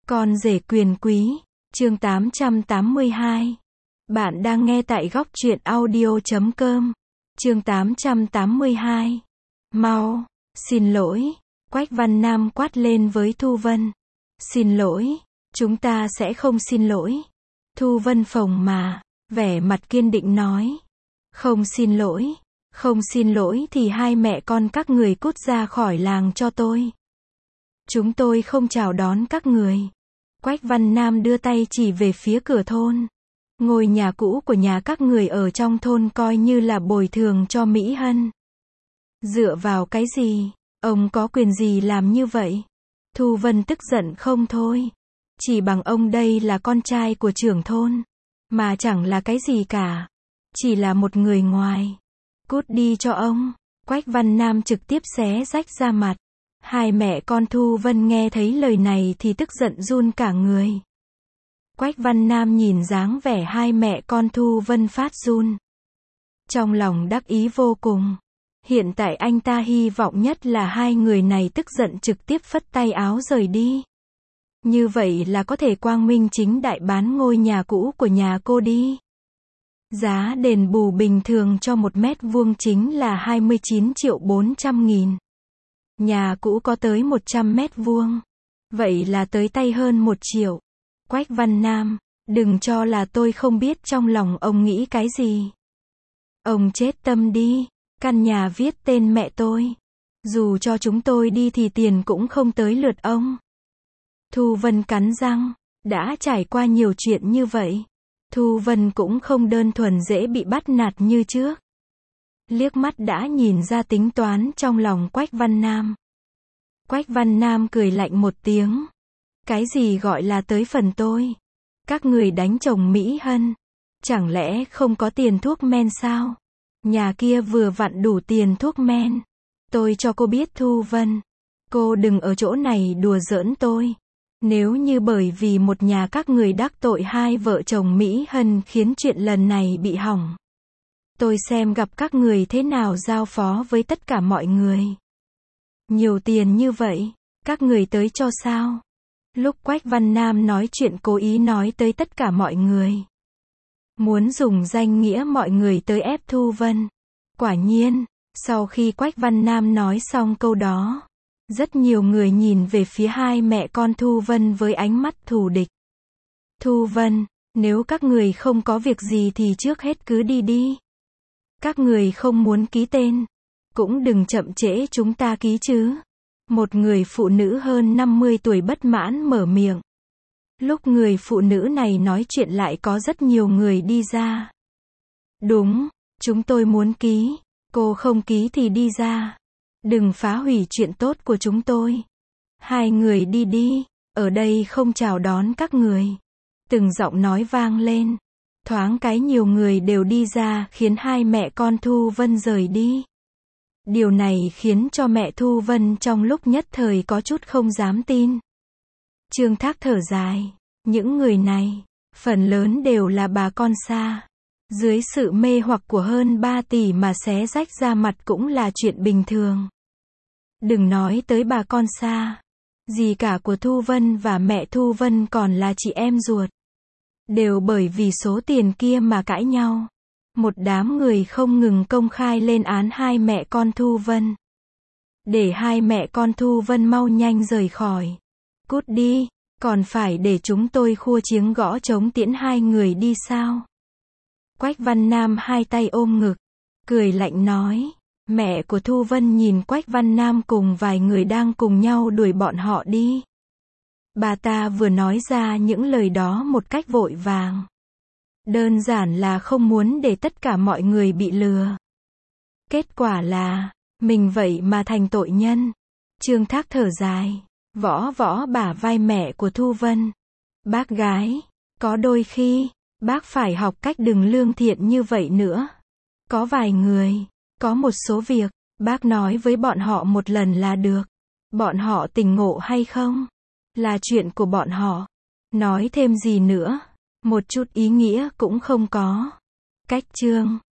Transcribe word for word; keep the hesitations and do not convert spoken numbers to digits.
Con rể quyền quý, chương tám trăm tám mươi hai. Bạn đang nghe tại góc truyện audio chấm com. Chương tám trăm tám mươi hai. Mau, xin lỗi, Quách Văn Nam quát lên với Thu Vân. Xin lỗi, chúng ta sẽ không xin lỗi. Thu Vân phồng mà, vẻ mặt kiên định nói. Không xin lỗi, không xin lỗi thì hai mẹ con các người cút ra khỏi làng cho tôi. Chúng tôi không chào đón các người. Quách Văn Nam đưa tay chỉ về phía cửa thôn. Ngôi nhà cũ của nhà các người ở trong thôn coi như là bồi thường cho Mỹ Hân. Dựa vào cái gì? Ông có quyền gì làm như vậy? Thu Vân tức giận không thôi. Chỉ bằng ông đây là con trai của trưởng thôn. Mà chẳng là cái gì cả. Chỉ là một người ngoài. Cút đi cho ông. Quách Văn Nam trực tiếp xé rách ra mặt. Hai mẹ con Thu Vân nghe thấy lời này thì tức giận run cả người. Quách Văn Nam nhìn dáng vẻ hai mẹ con Thu Vân phát run. Trong lòng đắc ý vô cùng. Hiện tại anh ta hy vọng nhất là hai người này tức giận trực tiếp phất tay áo rời đi. Như vậy là có thể quang minh chính đại bán ngôi nhà cũ của nhà cô đi. Giá đền bù bình thường cho một mét vuông chính là hai mươi chín triệu bốn trăm nghìn. Nhà cũ có tới một trăm mét vuông. Vậy là tới tay hơn một triệu. Quách Văn Nam, đừng cho là tôi không biết trong lòng ông nghĩ cái gì. Ông chết tâm đi, căn nhà viết tên mẹ tôi. Dù cho chúng tôi đi thì tiền cũng không tới lượt ông. Thu Vân cắn răng, đã trải qua nhiều chuyện như vậy. Thu Vân cũng không đơn thuần dễ bị bắt nạt như trước. Liếc mắt đã nhìn ra tính toán trong lòng Quách Văn Nam. Quách Văn Nam cười lạnh một tiếng. Cái gì gọi là tới phần tôi? Các người đánh chồng Mỹ Hân. Chẳng lẽ không có tiền thuốc men sao? Nhà kia vừa vặn đủ tiền thuốc men. Tôi cho cô biết Thu Vân. Cô đừng ở chỗ này đùa giỡn tôi. Nếu như bởi vì một nhà các người đắc tội hai vợ chồng Mỹ Hân khiến chuyện lần này bị hỏng. Tôi xem gặp các người thế nào giao phó với tất cả mọi người. Nhiều tiền như vậy, các người tới cho sao? Lúc Quách Văn Nam nói chuyện cố ý nói tới tất cả mọi người. Muốn dùng danh nghĩa mọi người tới ép Thu Vân. Quả nhiên, sau khi Quách Văn Nam nói xong câu đó, rất nhiều người nhìn về phía hai mẹ con Thu Vân với ánh mắt thù địch. Thu Vân, nếu các người không có việc gì thì trước hết cứ đi đi. Các người không muốn ký tên, cũng đừng chậm trễ chúng ta ký chứ. Một người phụ nữ hơn năm mươi tuổi bất mãn mở miệng. Lúc người phụ nữ này nói chuyện lại có rất nhiều người đi ra. Đúng, chúng tôi muốn ký. Cô không ký thì đi ra. Đừng phá hủy chuyện tốt của chúng tôi. Hai người đi đi, ở đây không chào đón các người. Từng giọng nói vang lên. Thoáng cái nhiều người đều đi ra khiến hai mẹ con Thu Vân rời đi. Điều này khiến cho mẹ Thu Vân trong lúc nhất thời có chút không dám tin. Trương Thác thở dài. Những người này, phần lớn đều là bà con xa. Dưới sự mê hoặc của hơn ba tỷ mà xé rách ra mặt cũng là chuyện bình thường. Đừng nói tới bà con xa. Dì cả của Thu Vân và mẹ Thu Vân còn là chị em ruột. Đều bởi vì số tiền kia mà cãi nhau. Một đám người không ngừng công khai lên án hai mẹ con Thu Vân. Để hai mẹ con Thu Vân mau nhanh rời khỏi. Cút đi, còn phải để chúng tôi khua chiếng gõ trống tiễn hai người đi sao? Quách Văn Nam hai tay ôm ngực, cười lạnh nói. Mẹ của Thu Vân nhìn Quách Văn Nam cùng vài người đang cùng nhau đuổi bọn họ đi. Bà ta vừa nói ra những lời đó một cách vội vàng. Đơn giản là không muốn để tất cả mọi người bị lừa. Kết quả là, mình vậy mà thành tội nhân. Trương Thác thở dài, võ võ bả vai mẹ của Thu Vân. Bác gái, có đôi khi, bác phải học cách đừng lương thiện như vậy nữa. Có vài người, có một số việc, bác nói với bọn họ một lần là được. Bọn họ tỉnh ngộ hay không? Là chuyện của bọn họ. Nói thêm gì nữa? Một chút ý nghĩa cũng không có. Cách chương